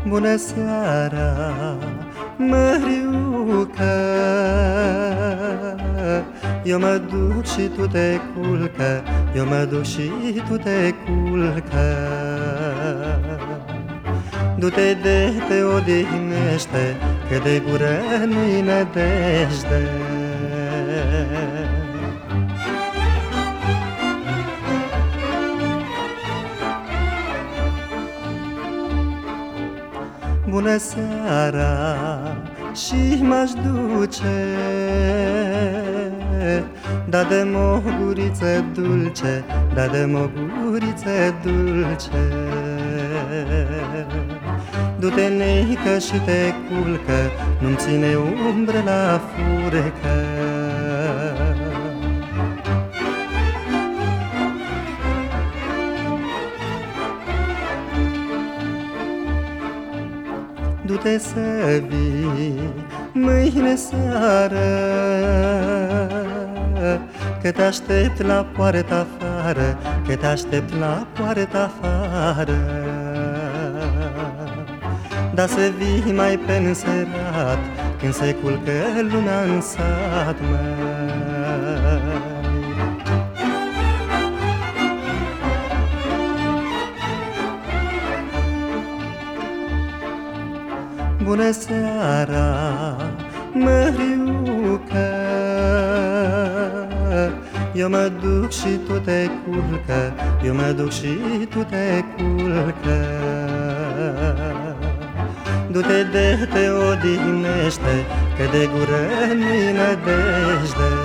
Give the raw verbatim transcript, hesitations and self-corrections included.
Bună seara, Măriucă, eu mă duc și tu te culcă, eu mă duc și tu te culcă. Du-te de te odihnește, că de gură nu-i nădejde. Bună seara, și m-aș duce, da de o guriță dulce, da de o guriță dulce. Du-te, neică, și te culcă, nu-mi ține umbră la furcă. Du-te să vii mâine seară, că te aștept la poartă afară, că te aștept la poartă afară. Da să vii mai pe înserat, când se culcă lumea în sat, măi. Bună seara, Măriucă, eu mă duc și tu te culcă, eu mă duc și tu te culcă. Du-te de te odihnește, că de gură nu-i nădejde.